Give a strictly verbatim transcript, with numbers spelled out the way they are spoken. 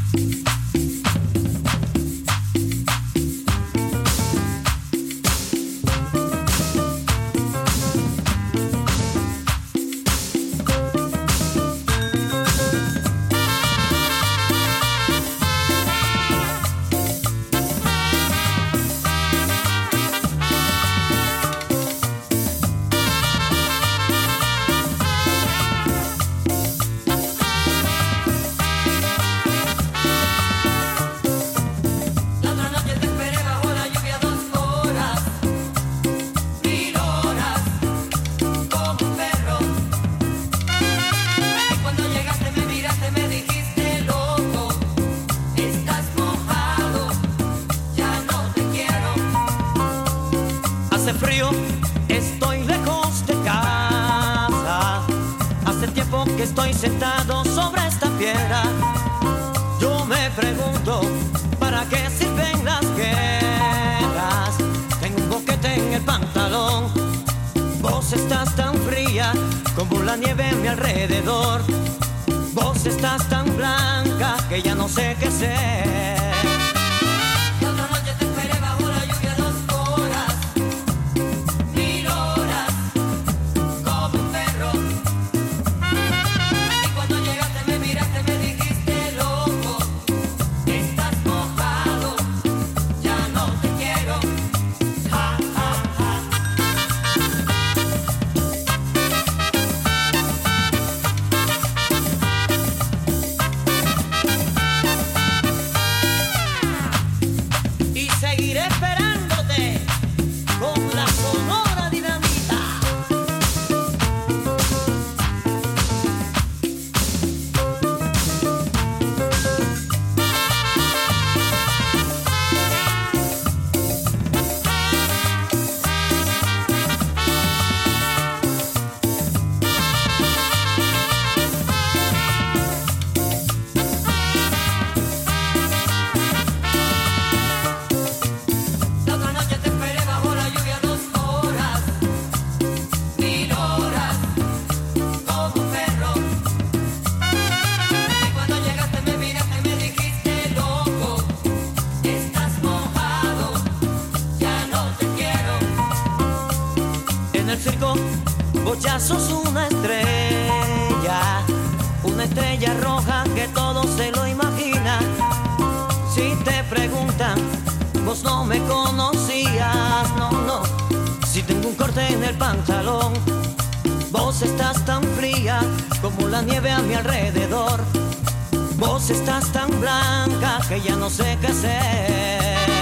Hace frío, estoy lejos de casa. Hace tiempo que estoy sentado sobre esta piedra. Yo me pregunto, ¿para qué sirven las guerras? Tengo un boquete en el pantalón. Vos estás tan fría como la nieve a mi alrededor. Vos estás tan blanca que ya no sé qué ser. Seguiré esperándote con la Sonora Dinamita. En el circo, vos ya sos una estrella, una estrella roja que todo se lo imagina. Si te preguntan, vos no me conocías, no, no. Si tengo un corte en el pantalón, vos estás tan fría como la nieve a mi alrededor. Vos estás tan blanca que ya no sé qué hacer.